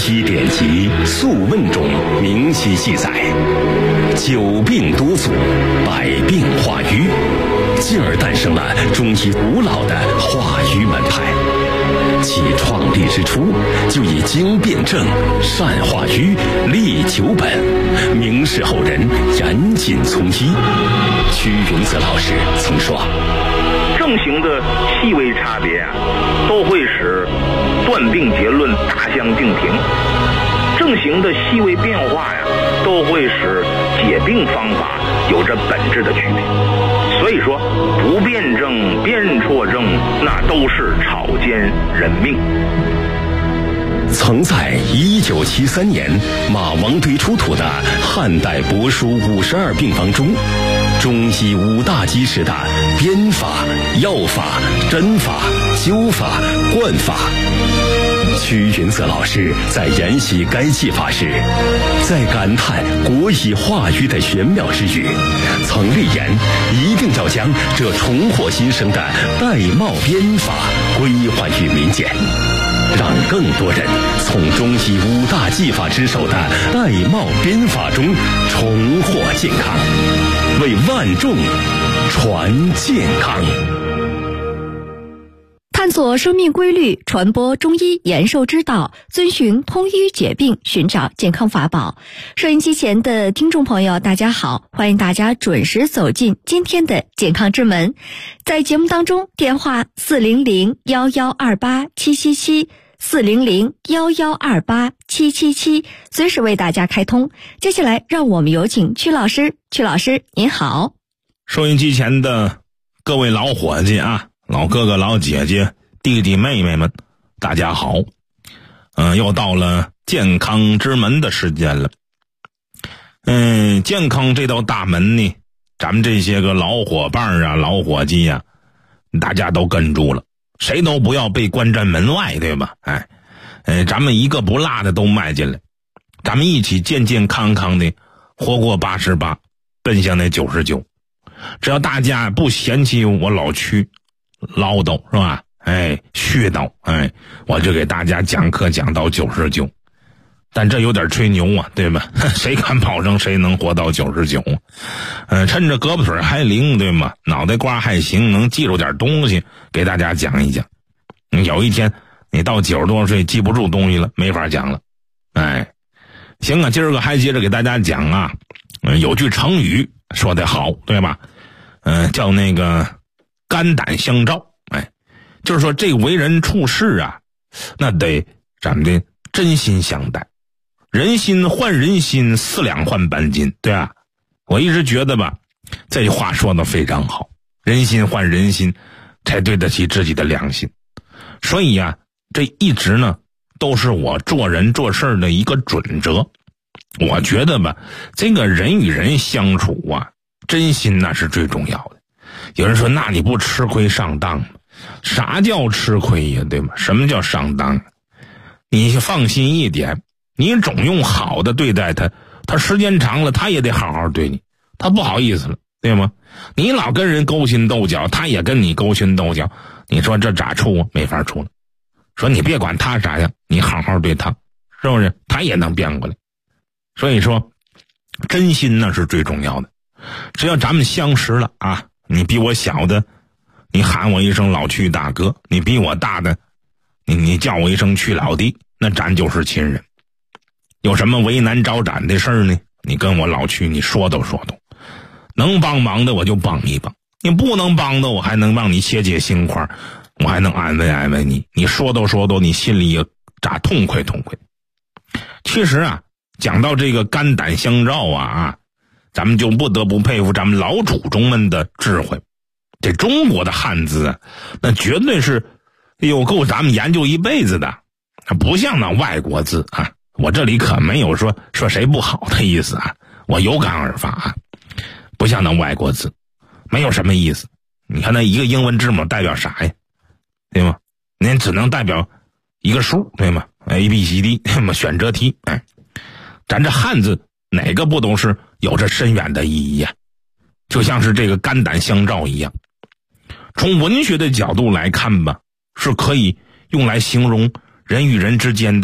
医典籍《素问》中明晰记载，久病多阻，百病化瘀，进而诞生了中医古老的化瘀门派。其创立之初，就以经辨证、善化瘀、利久本，明示后人严谨从医。屈云泽老师曾说， 症型的细微差别啊，都会使断病结论大相径庭；症型的细微变化呀，都会使解病方法有着本质的区别。所以说，不辩证、辨错症，那都是草菅人命。 曾在1973年马王堆出土的汉代帛书52病方中，中医5大基石的编法、药法、针法、灸法、灌法。屈云泽老师在研习该技法时，在感叹国医化瘀的玄妙之余，曾立言一定要将这重获新生的玳瑁编法归还于民间，让更多人从中医5大技法之首的玳瑁编法中重获健康，为万众传健康。 探索生命规律，传播中医延寿之道，遵循通医解病，寻找健康法宝。收音机前的听众朋友，大家好，欢迎大家准时走进今天的健康之门。在节目当中，电话400-1128-777 400-1128-777，随时为大家开通。接下来让我们有请屈老师。屈老师您好。 收音机前的各位老伙计啊，老哥哥老姐姐弟弟妹妹们，大家好。又到了健康之门的时间了。健康这道大门呢，咱们这些个老伙伴啊，老伙计啊，大家都跟住了，谁都不要被关在门外，对吧？咱们一个不落的都迈进来，咱们一起健健康康的活过88，奔向那99。只要大家不嫌弃我老屈唠叨，是吧？絮叨，我就给大家讲课讲到99。但这有点吹牛啊，对吧？谁敢保证谁能活到99啊？趁着胳膊腿还灵，对吗？脑袋瓜还行，能记住点东西，给大家讲一讲。有一天你到90多岁记不住东西了，没法讲了。行啊，今儿个还接着给大家讲啊。有句成语说得好，对吧？叫那个肝胆相照。就是说这为人处事啊，那得咱们的真心相待。人心换人心，4两换半斤，对啊。我一直觉得吧，这句话说得非常好，人心换人心才对得起自己的良心。所以啊，这一直呢都是我做人做事的一个准则。我觉得吧，这个人与人相处啊，真心那是最重要的。有人说，那你不吃亏上当吗？啥叫吃亏呀，对吗？什么叫上当？你放心一点，你总用好的对待他，他时间长了他也得好好对你，他不好意思了，对吗？你老跟人勾心斗角，他也跟你勾心斗角，你说这咋处啊？没法处了。说你别管他啥样，你好好对他，是不是？他也能变过来。所以说真心那是最重要的。只要咱们相识了啊，你比我小的你喊我一声老屈大哥，你比我大的你叫我一声屈老弟，那咱就是亲人。有什么为难招展的事儿呢，你跟我老屈你说道说道，能帮忙的我就帮一帮，你不能帮的我还能让你切切心块，我还能安慰安慰你，你说道说道你心里也咋痛快痛快。其实啊，讲到这个肝胆相照啊，咱们就不得不佩服咱们老祖宗们的智慧。这中国的汉字啊，那绝对是够咱们研究一辈子的，不像那外国字啊。我这里可没有说谁不好的意思啊，我有感而发啊。不像那外国字，没有什么意思。你看那一个英文字母代表啥呀？对吗？您只能代表一个数，对吗？ ABCD 选择题。咱这汉字哪个不都是有着深远的意义呀？就像是这个肝胆相照一样。从文学的角度来看吧，是可以用来形容人与人之间的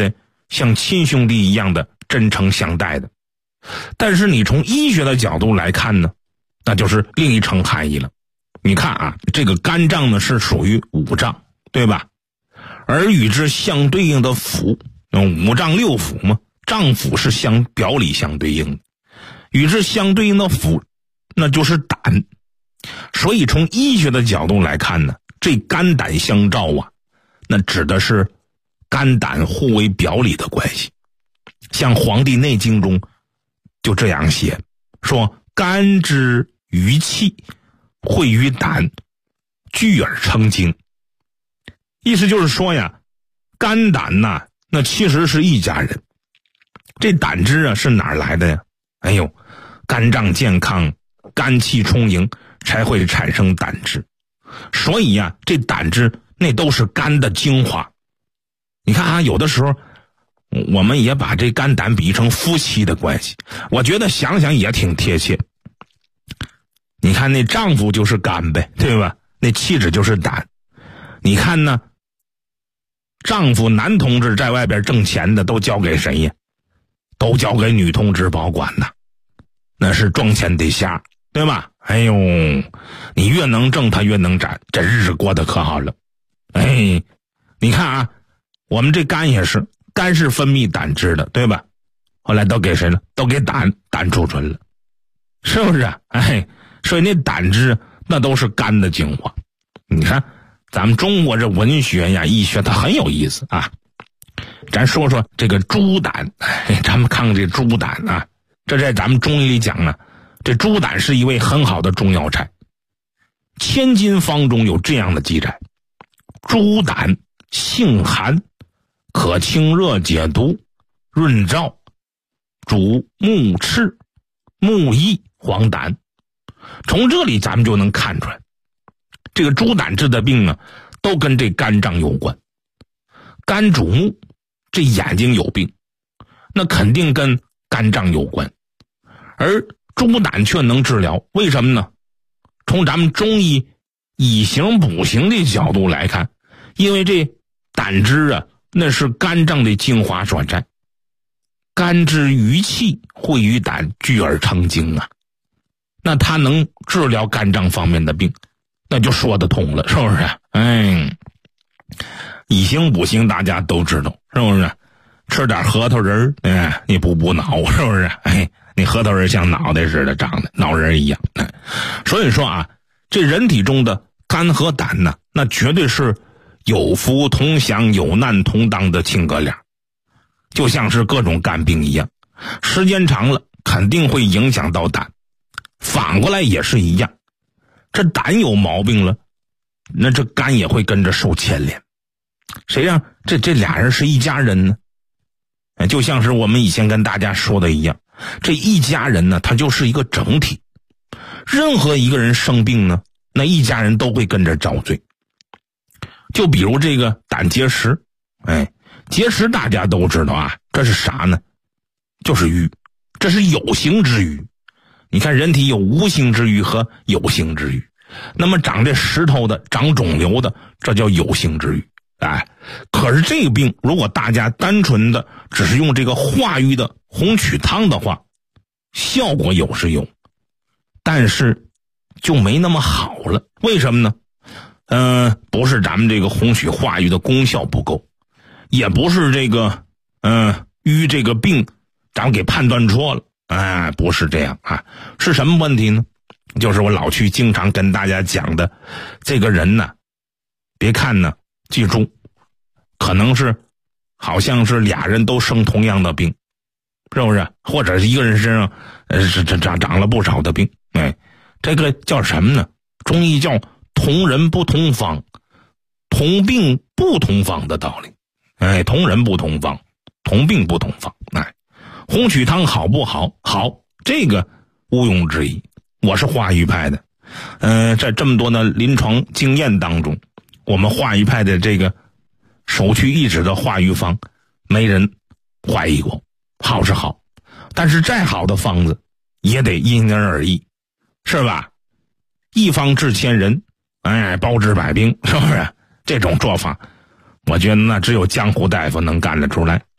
像亲兄弟一样的真诚相待的。但是你从医学的角度来看呢，那就是另一层含义了。你看啊，这个肝脏呢是属于五脏，对吧？而与之相对应的腑，五脏六腑嘛，脏腑是表里相对应的，与之相对应的腑那就是胆。所以从医学的角度来看呢，这肝胆相照啊，那指的是肝胆互为表里的关系。像《黄帝内经》中就这样写，说肝之余气汇于胆，聚而成精。意思就是说呀，肝胆呐，那其实是一家人。这胆汁啊是哪儿来的呀？哎呦，肝脏健康，肝气充盈，才会产生胆汁。所以呀，这胆汁那都是肝的精华。你看啊，有的时候我们也把这肝胆比成夫妻的关系，我觉得想想也挺贴切。你看那丈夫就是肝呗，对吧？那妻子就是胆。你看呢，丈夫男同志在外边挣钱的都交给谁呀？都交给女同志保管呐，那是赚钱的瞎，对吧？哎呦，你越能挣他越能攒，这日子过得可好了。哎，你看啊，我们这肝也是，肝是分泌胆汁的，对吧？后来都给谁了？都给胆储存了，是不是啊？哎，所以那胆汁那都是肝的精华。你看咱们中国这文学呀医学它很有意思啊。咱说说这个猪胆，咱们看看这猪胆啊，这在咱们中医里讲啊，这猪胆是一味很好的中药材。千金方中有这样的记载，猪胆性寒，可清热解毒，润燥，主目赤、目翳、黄疸。从这里咱们就能看出来，这个猪胆治的病呢，都跟这肝脏有关。肝主目，这眼睛有病，那肯定跟肝脏有关。而猪胆却能治疗，为什么呢？从咱们中医以形补形的角度来看，因为这胆汁啊，那是肝脏的精华所在。肝之余气汇于胆，聚而成精啊。那它能治疗肝脏方面的病，那就说得通了，是不是？哎，以形补形大家都知道，是不是？吃点核桃仁儿，你补脑，是不是？哎，你核桃仁像脑袋似的长的，脑仁一样。所以说啊，这人体中的肝和胆呢，那绝对是有福同享、有难同当的亲哥俩，就像是各种肝病一样，时间长了肯定会影响到胆。反过来也是一样，这胆有毛病了，那这肝也会跟着受牵连。谁让这俩人是一家人呢？就像是我们以前跟大家说的一样，这一家人呢，他就是一个整体。任何一个人生病呢，那一家人都会跟着遭罪。就比如这个胆结石，结石大家都知道啊，这是啥呢？就是瘀，这是有形之瘀。你看人体有无形之瘀和有形之瘀，那么长这石头的、长肿瘤的，这叫有形之瘀。可是这个病如果大家单纯的只是用这个化瘀的红曲汤的话，效果有是有，但是就没那么好了。为什么呢？不是咱们这个红曲化瘀的功效不够，也不是这个瘀这个病咱们给判断错了，不是这样啊。是什么问题呢？就是我老去经常跟大家讲的，这个人呢，别看呢，记住，可能是好像是俩人都生同样的病，是不是？或者一个人身上长了不少的病，这个叫什么呢？中医叫同人不同方，同病不同方的道理。同人不同方，同病不同方。红曲汤好不好？好，这个毋庸置疑。我是化瘀派的，在这么多的临床经验当中，我们化瘀派的这个首屈一指的化瘀方，没人怀疑过，好是好，但是再好的方子也得因人而异，是吧？一方治千人，包治百病，是不是？这种做法，我觉得那只有江湖大夫能干得出来。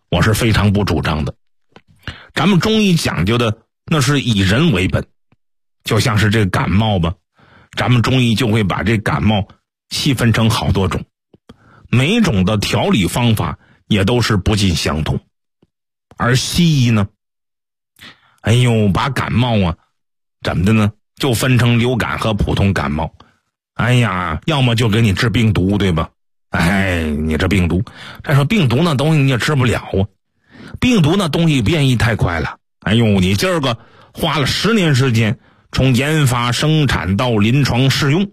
我是非常不主张的。咱们中医讲究的那是以人为本，就像是这个感冒吧，咱们中医就会把这感冒细分成好多种，每一种的调理方法也都是不尽相同。而西医呢，把感冒啊怎么的呢，就分成流感和普通感冒。要么就给你治病毒，对吧？你这病毒，再说病毒那东西你也治不了啊，病毒那东西变异太快了。你今儿个花了10年时间，从研发、生产到临床试用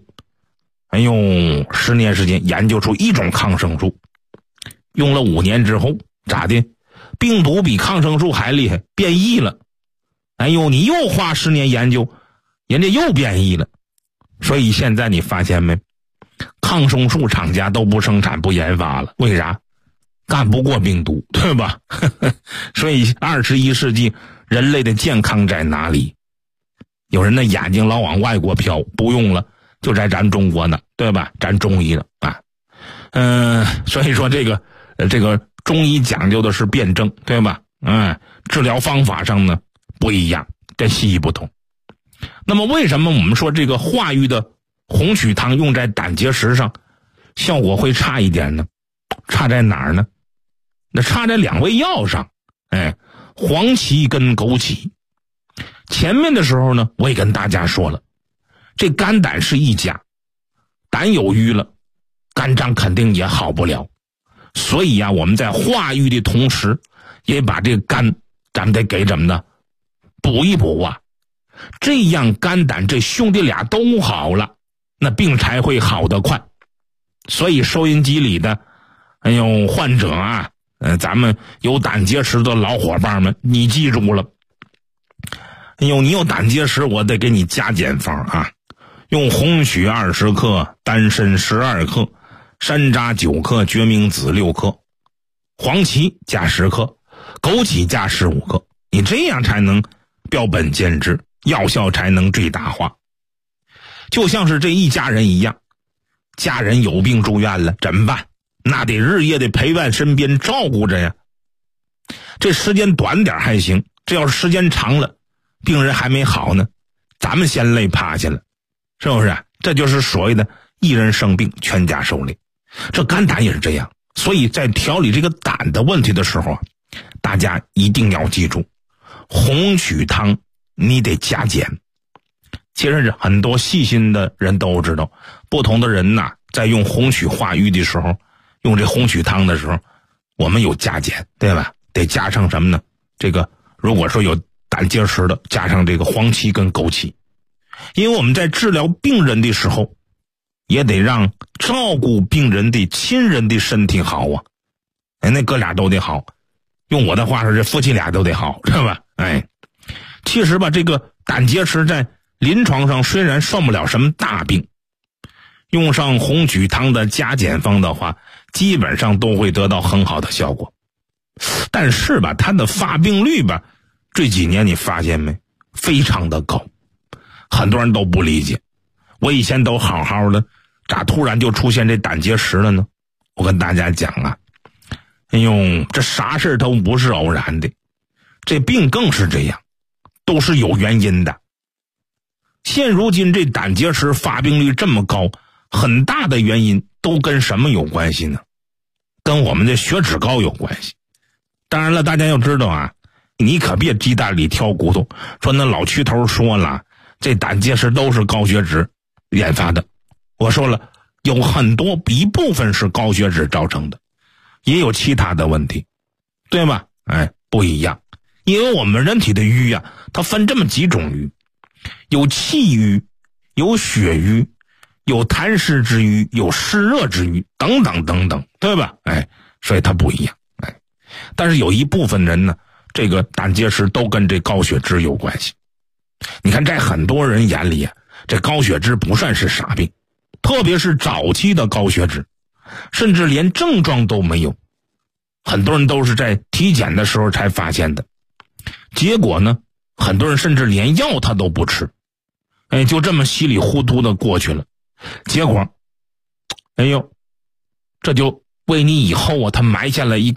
，10年时间研究出一种抗生素，用了5年之后咋的？病毒比抗生素还厉害，变异了。你又花10年研究，人家又变异了。所以现在你发现没，抗生素厂家都不生产不研发了，为啥？干不过病毒，对吧？所以21世纪人类的健康在哪里？有人的眼睛老往外国飘，不用了，就在咱中国呢，对吧？咱中医了啊。所以说这个中医讲究的是辩证，对吧？治疗方法上呢不一样，跟西医不同。那么为什么我们说这个化瘀的红曲汤用在胆结石上效果会差一点呢？差在哪儿呢？那差在2味药上，黄芪跟枸杞。前面的时候呢，我也跟大家说了，这肝胆是一家，胆有瘀了，肝脏肯定也好不了。所以我们在化瘀的同时，也把这个肝咱们得给怎么的补一补啊，这样肝胆这兄弟俩都好了，那病才会好得快。所以收音机里的患者啊，咱们有胆结石的老伙伴们，你记住了，你有胆结石，我得给你加减方啊，用红曲20克，丹参12克，山楂9克，决明子6克，黄芪加10克，枸杞加15克，你这样才能标本兼治，药效才能最大化。就像是这一家人一样，家人有病住院了怎么办？那得日夜的陪伴身边照顾着呀。这时间短点还行，这要是时间长了，病人还没好呢，咱们先累趴下了，是不是？这就是所谓的一人生病全家受累。这肝胆也是这样，所以在调理这个胆的问题的时候，大家一定要记住，红曲汤你得加减。其实很多细心的人都知道，不同的人在用红曲化瘀的时候，用这红曲汤的时候，我们有加减，对吧？得加上什么呢？这个如果说有胆结石的，加上这个黄芪跟枸杞。因为我们在治疗病人的时候，也得让照顾病人的亲人的身体好啊。那哥俩都得好，用我的话说，这夫妻俩都得好，是吧？其实吧，这个胆结石在临床上虽然算不了什么大病，用上红曲汤的加减方的话，基本上都会得到很好的效果。但是吧，它的发病率吧，这几年你发现没，非常的高，很多人都不理解，我以前都好好的，咋突然就出现这胆结石了呢？我跟大家讲啊，这啥事都不是偶然的，这病更是这样，都是有原因的。现如今这胆结石发病率这么高，很大的原因都跟什么有关系呢？跟我们的血脂高有关系。当然了，大家要知道啊，你可别鸡蛋里挑骨头，说那老区头说了，这胆结石都是高血脂引发的。我说了，有很多一部分是高血脂造成的，也有其他的问题，对吧？不一样。因为我们人体的瘀啊，它分这么几种瘀，有气瘀，有血瘀，有痰湿之瘀，有湿热之瘀，等等等等，对吧？所以它不一样。但是有一部分人呢，这个胆结石都跟这高血脂有关系。你看，在很多人眼里啊，这高血脂不算是傻病，特别是早期的高血脂，甚至连症状都没有，很多人都是在体检的时候才发现的。结果呢，很多人甚至连药他都不吃，就这么稀里糊涂的过去了。结果这就为你以后他埋下了一颗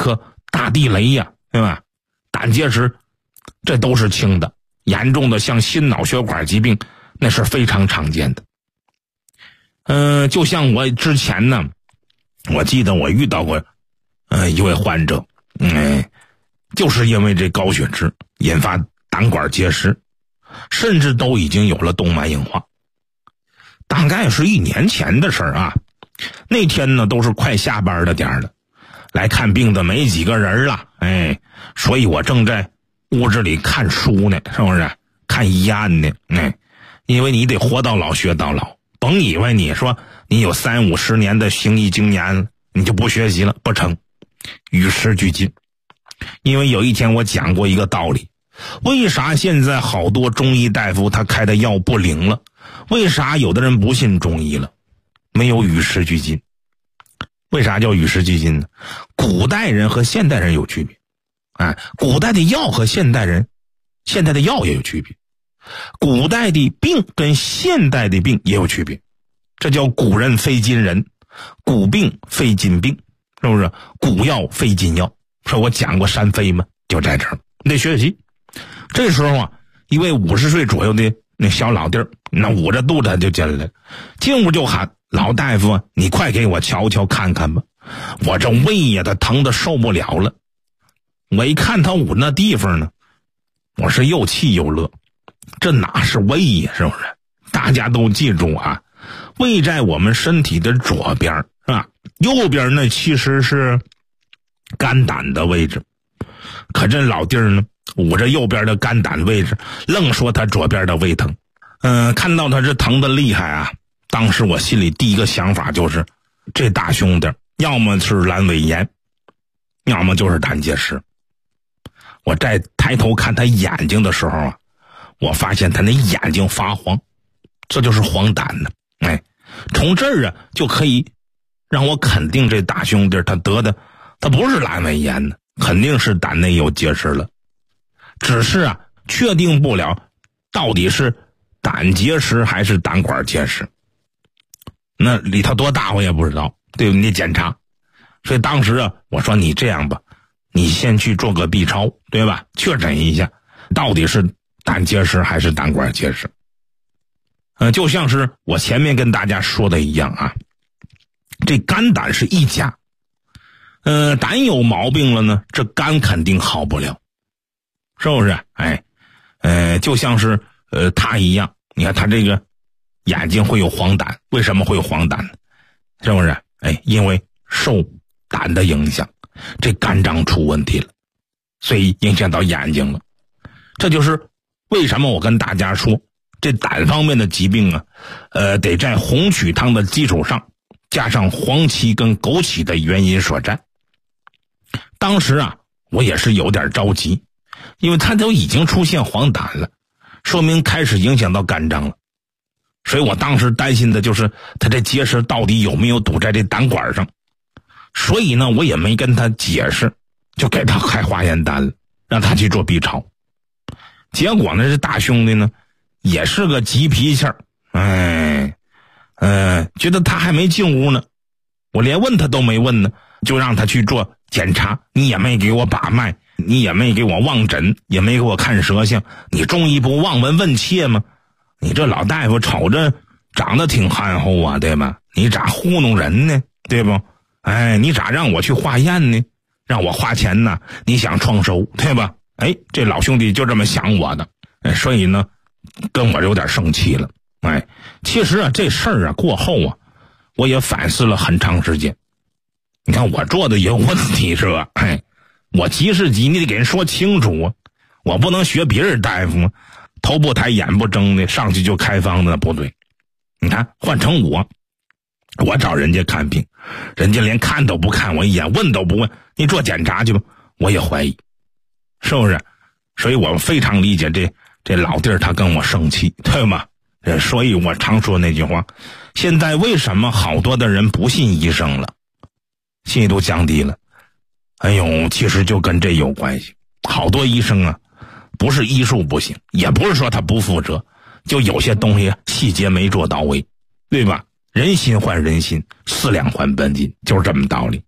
大地雷呀，对吧？胆结石，这都是轻的，严重的像心脑血管疾病，那是非常常见的。就像我之前呢，我记得我遇到过，一位患者，就是因为这高血脂引发胆管结石，甚至都已经有了动脉硬化。大概是1年前的事儿啊。那天呢，都是快下班的点儿了，来看病的没几个人了，所以我正在屋子里看书呢，是不是？看医案呢，因为你得活到老学到老，甭以为你说你有30-50年的行医经验了，你就不学习了，不成，与时俱进。因为有一天我讲过一个道理，为啥现在好多中医大夫他开的药不灵了？为啥有的人不信中医了？没有与时俱进。为啥叫与时俱进呢？古代人和现代人有区别，古代的药和现代的药也有区别，古代的病跟现代的病也有区别，这叫古人非今人，古病非今病，是不是？古药非今药。说我讲过山飞吗？就在这儿，你得学习。这时候啊，一位50岁左右的那小老弟儿，那捂着肚子就进来了，进屋就喊：“老大夫，你快给我瞧瞧看看吧，我这胃呀，他疼得受不了了。”我一看他捂那地方呢，我是又气又乐，这哪是胃呀，是不是？大家都记住啊，胃在我们身体的左边，是吧？右边呢其实是肝胆的位置，可这老弟儿呢，捂着右边的肝胆位置，愣说他左边的胃疼。看到他这疼的厉害啊，当时我心里第一个想法就是，这大兄弟要么是阑尾炎，要么就是胆结石。我再抬头看他眼睛的时候啊，我发现他那眼睛发黄，这就是黄疸呢。从这儿啊就可以让我肯定这大兄弟他得的他不是阑尾炎呢，肯定是胆内有结石了。只是啊确定不了到底是胆结石还是胆管结石，那里头多大我也不知道，对不对？你得检查。所以当时啊我说你这样吧，你先去做个 B 超，对吧？确诊一下到底是胆结石还是胆管结石。就像是我前面跟大家说的一样啊，这肝胆是一家。胆有毛病了呢，这肝肯定好不了，是不是？就像是他一样，你看他这个眼睛会有黄疸，为什么会有黄疸呢？是不是？因为受胆的影响，这肝脏出问题了，所以影响到眼睛了。这就是为什么我跟大家说，这胆方面的疾病啊，得在红曲汤的基础上加上黄芪跟枸杞的原因所在。当时啊我也是有点着急，因为他都已经出现黄疸了，说明开始影响到肝脏了。所以我当时担心的就是他这结石到底有没有堵在这胆管上。所以呢我也没跟他解释，就给他开化验单了，让他去做 B 超。结果呢这大兄弟呢也是个急脾气儿，觉得他还没进屋呢，我连问他都没问呢，就让他去做检查。你也没给我把脉，你也没给我望诊，也没给我看舌象，你中医不望闻问切吗？你这老大夫瞅着长得挺憨厚啊，对吧？你咋糊弄人呢，对不？你咋让我去化验呢？让我花钱呢？你想创收，对吧？这老兄弟就这么想我的，所以呢跟我有点生气了。其实啊这事儿啊过后啊，我也反思了很长时间。你看我做的也有问题是吧？我急是急，你得给人说清楚啊，我不能学别人大夫，头不抬眼不睁的上去就开方子，不对。你看换成我找人家看病，人家连看都不看我一眼，问都不问，你做检查去吧，我也怀疑，是不是？所以我非常理解这老弟儿他跟我生气，对吗？所以我常说那句话，现在为什么好多的人不信医生了，信誉度降低了？其实就跟这有关系。好多医生啊不是医术不行，也不是说他不负责，就有些东西细节没做到位，对吧？人心换人心，4两换本金，就是这么道理。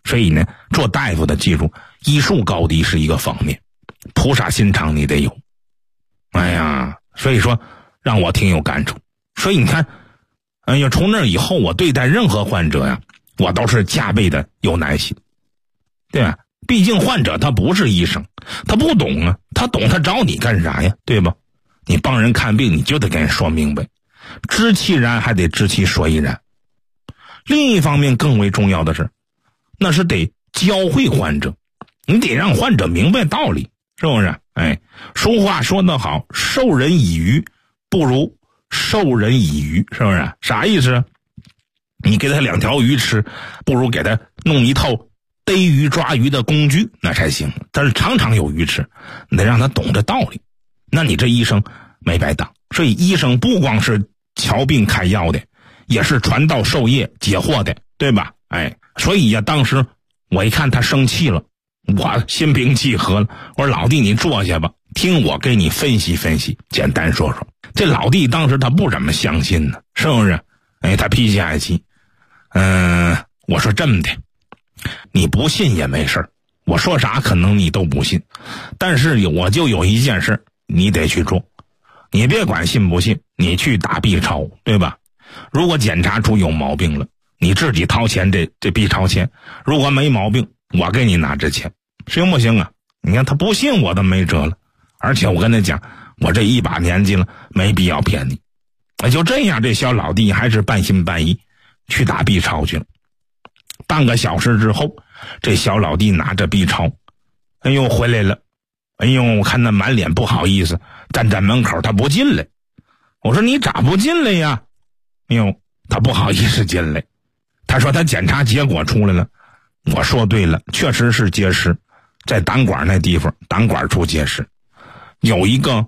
所以呢，做大夫的记住，医术高低是一个方面，菩萨心肠你得有。哎呀，所以说让我挺有感触。所以你看，哎呀，从那以后我对待任何患者呀，我都是加倍的有耐心，对吧？毕竟患者他不是医生，他不懂啊，他懂他找你干啥呀，对吧？你帮人看病，你就得跟人说明白，知其然还得知其所以然。另一方面更为重要的是，那是得教会患者，你得让患者明白道理，是不是？哎，俗话说得好，授人以鱼不如授人以渔，是不是？啥意思？你给他2条鱼吃，不如给他弄一套逮鱼抓鱼的工具，那才行。但是常常有鱼吃，你得让他懂这道理，那你这医生没白当。所以医生不光是瞧病开药的，也是传道授业解惑的，对吧？哎，所以呀，当时我一看他生气了，我心平气和了，我说老弟你坐下吧，听我给你分析分析，简单说说。这老弟当时他不怎么相信呢，是不是？哎，他脾气还急。我说这么的，你不信也没事，我说啥可能你都不信，但是我就有一件事你得去做，你别管信不信，你去打 B 超，对吧？如果检查出有毛病了，你自己掏钱这 B 超钱，如果没毛病，我给你拿这钱，行不行啊？你看他不信我都没辙了，而且我跟他讲，我这一把年纪了，没必要骗你。就这样，这小老弟还是半信半疑去打 B 超去了。半个小时之后，这小老弟拿着 B 超，哎呦回来了，哎呦我看他满脸不好意思，站在门口他不进来。我说你咋不进来呀？哎呦他不好意思进来，他说他检查结果出来了。我说对了，确实是结石，在胆管那地方，胆管处结石，有一个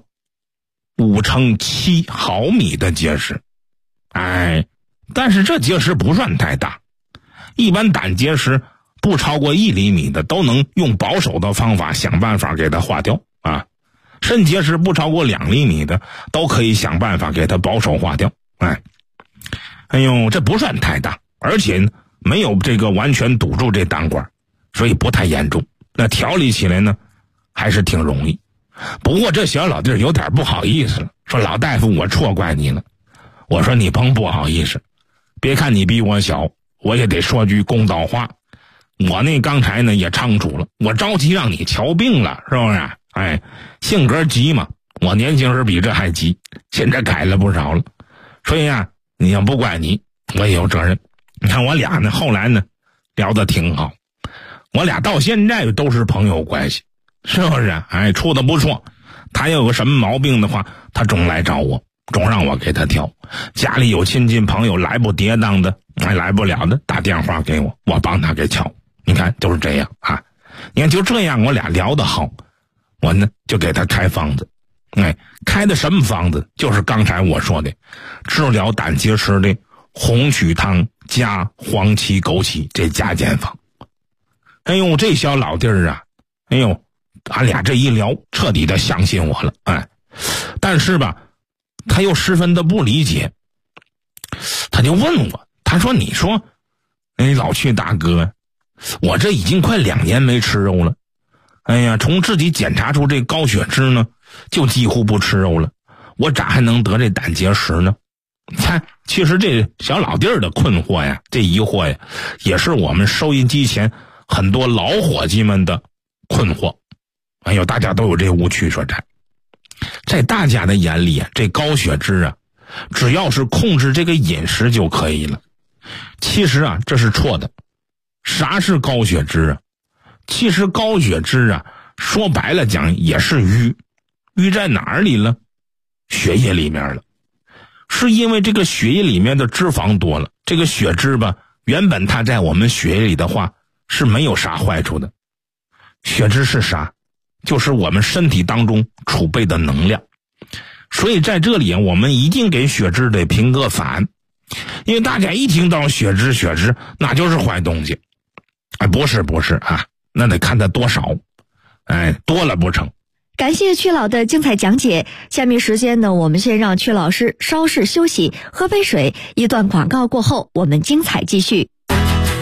5×7毫米的结石。哎，但是这结石不算太大，一般胆结石不超过1厘米的都能用保守的方法想办法给它化掉啊。肾结石不超过2厘米的都可以想办法给它保守化掉。哎呦这不算太大，而且没有这个完全堵住这胆管，所以不太严重，那调理起来呢还是挺容易。不过这小老弟有点不好意思了，说老大夫我错怪你了。我说你甭不好意思，别看你比我小，我也得说句公道话，我那刚才呢也仓促了，我着急让你瞧病了，是不是？哎，性格急嘛，我年轻时比这还急，现在改了不少了。所以啊，你要不怪你，我也有责任。你看我俩呢后来呢聊得挺好，我俩到现在都是朋友关系，是不是？哎，处得不错。他要有什么毛病的话，他总来找我，总让我给他调。家里有亲戚朋友来不跌当的，来不了的，打电话给我，我帮他给瞧。你看就是这样啊。你看就这样，我俩聊得好，我呢就给他开方子。哎，开的什么方子？就是刚才我说的治疗胆结石的红曲汤加黄芪枸杞这加减法。哎呦这小老弟儿啊，哎呦俺俩这一聊彻底的相信我了。哎，但是吧他又十分的不理解，他就问我，他说你说哎老曲大哥，我这已经快2年没吃肉了，哎呀从自己检查出这高血脂呢就几乎不吃肉了，我咋还能得这胆结石呢？看其实这小老弟儿的困惑呀，这疑惑呀，也是我们收音机前很多老伙计们的困惑。哎呦大家都有这误区所在，在大家的眼里啊，这高血脂啊只要是控制这个饮食就可以了。其实啊这是错的。啥是高血脂啊？其实高血脂啊说白了讲也是瘀，瘀在哪里了？血液里面了。是因为这个血液里面的脂肪多了，这个血脂吧原本它在我们血液里的话是没有啥坏处的。血脂是啥？就是我们身体当中储备的能量。所以在这里我们一定给血脂得评个反，因为大家一听到血脂那就是坏东西。哎，不是啊，那得看它多少，哎，多了不成。 感谢曲老的精彩讲解，下面时间呢，我们先让曲老师稍事休息，喝杯水。一段广告过后，我们精彩继续。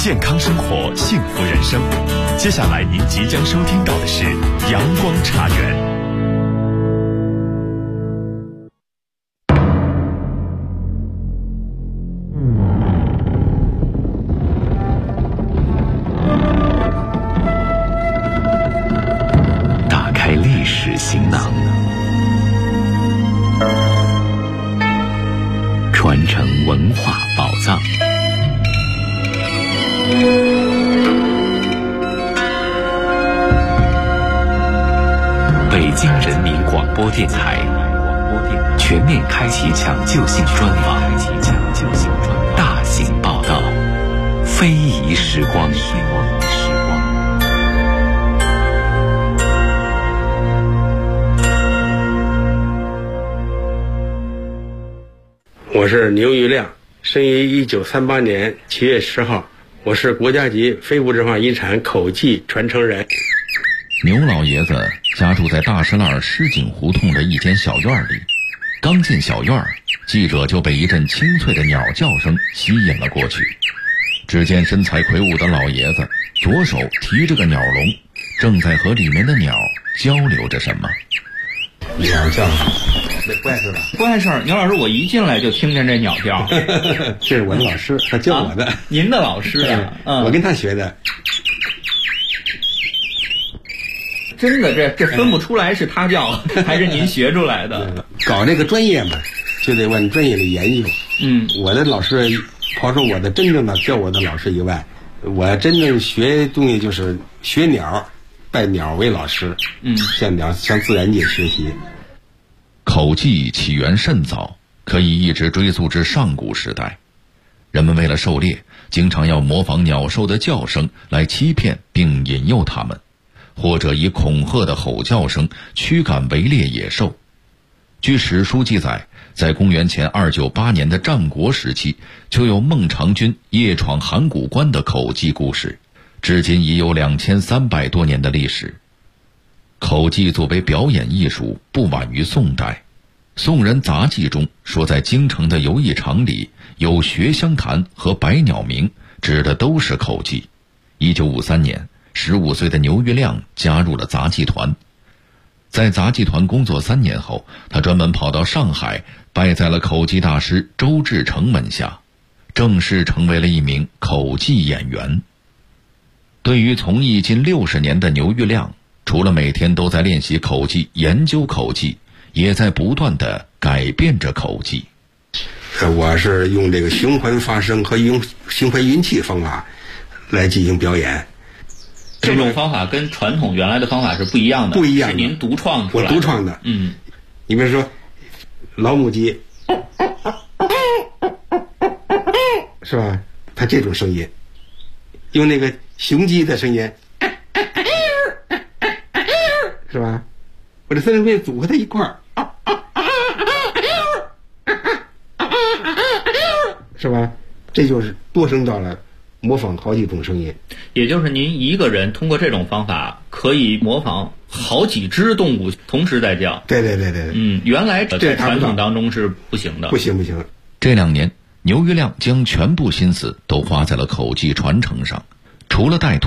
健康生活，幸福人生。接下来您即将收听到的是阳光茶园。 打开历史行囊，传承文化宝藏。北京人民广播电台全面开启抢救性专访，大型报道，非遗时光。 我是牛玉亮，生于1938年7月10号，我是国家级非物质文化遗产口技传承人。 牛老爷子家住在大石栏狮井胡同的一间小院里，刚进小院，记者就被一阵清脆的鸟叫声吸引了过去。只见身材魁梧的老爷子左手提着个鸟笼，正在和里面的鸟交流着什么。 鸟叫，这不碍事吧？ 不碍事。牛老师，我一进来就听见这鸟叫。 这是我的老师，他教我的。 您的老师啊？ 我跟他学的。 真的，这分不出来是他教还是您学出来的。 搞这个专业嘛，就得往专业里研究。我的老师，刨出我的真正的教我的老师以外，我真正学东西就是学鸟，拜鸟为老师。向自然界学习。 口技起源甚早，可以一直追溯至上古时代。人们为了狩猎，经常要模仿鸟兽的叫声来欺骗并引诱它们，或者以恐吓的吼叫声驱赶围猎野兽。据史书记载，在公元前298年的战国时期，就有孟尝君夜闯函谷关的口技故事，至今已有2300多年的历史。口技作为表演艺术，不晚于宋代。宋人杂记中说，在京城的游艺场里有学香坛和百鸟鸣，指的都是口技。1953年，15岁的牛玉亮加入了杂技团。在杂技团工作3年后，他专门跑到上海，拜在了口技大师周志成门下，正式成为了一名口技演员。对于从艺近60年的牛玉亮，除了每天都在练习口技、研究口技，也在不断地改变着口技。 我是用这个循环发声和用循环运气方法来进行表演。 这种方法跟传统原来的方法是不一样的， 不一样的， 是您独创出来的。 我独创的。你比如说老母鸡，是吧？它这种声音，用那个雄鸡的声音。是吧？我这三声变组合在一块儿，是吧？这就是多声道了，模仿好几种声音。 也就是您一个人通过这种方法，可以模仿好几只动物同时在叫。 对。 原来在传统当中是不行的。 不行。 这2年，牛玉亮将全部心思都花在了口技传承上，除了带徒